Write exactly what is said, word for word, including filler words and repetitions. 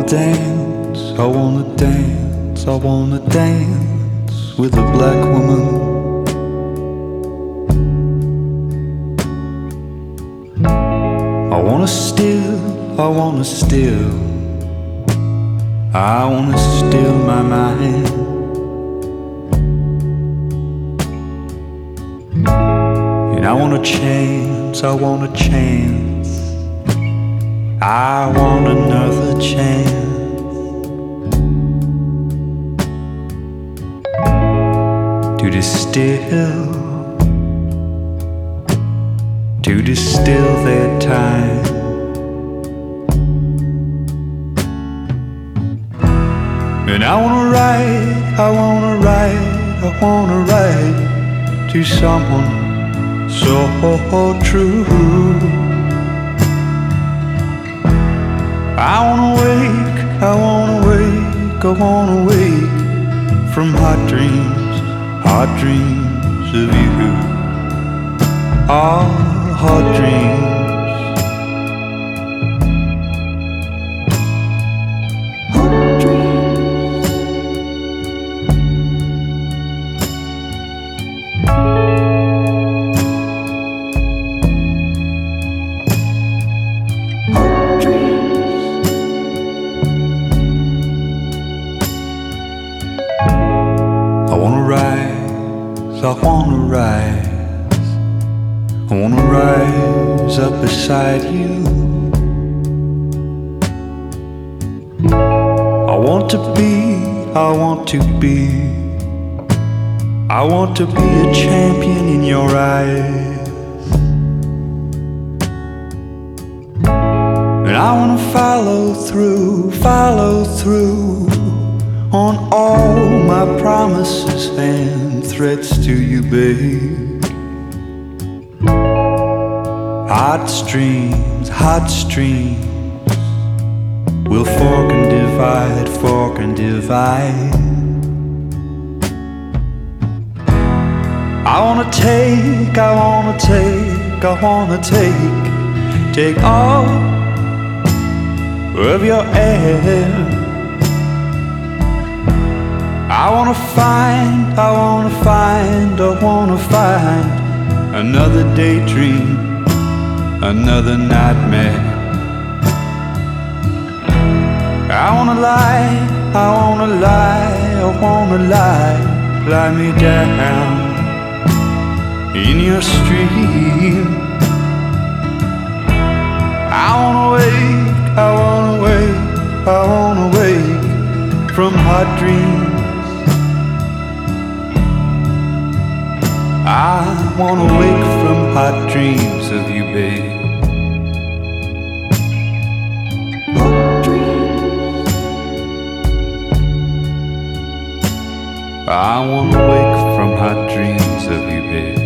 dance, I wanna dance, I wanna dance with a black woman. I wanna steal, I wanna steal, I wanna steal my mind. And I want a chance, I want a chance, I want another chance to distill, to distill their time. And I wanna write, I wanna write, I wanna write to someone so true. I wanna wake, I wanna wake, I wanna wake from hot dreams, hot dreams of you. Ah, hot dreams. I wanna rise, I wanna rise, I wanna rise up beside you. I want to be, I want to be, I want to be a champion in your eyes. And I wanna follow through, follow through on all my promises and threats to you, babe. Hot streams, hot streams will fork and divide, fork and divide. I wanna take, I wanna take, I wanna take, take all of your air. I wanna find, I wanna find, I wanna find another daydream, another nightmare. I wanna lie, I wanna lie, I wanna lie, lie me down in your stream. I wanna wake, I wanna wake, I wanna wake from hot dreams. I wanna wake from hot dreams of you, babe. Hot dreams. I wanna wake from hot dreams of you, babe.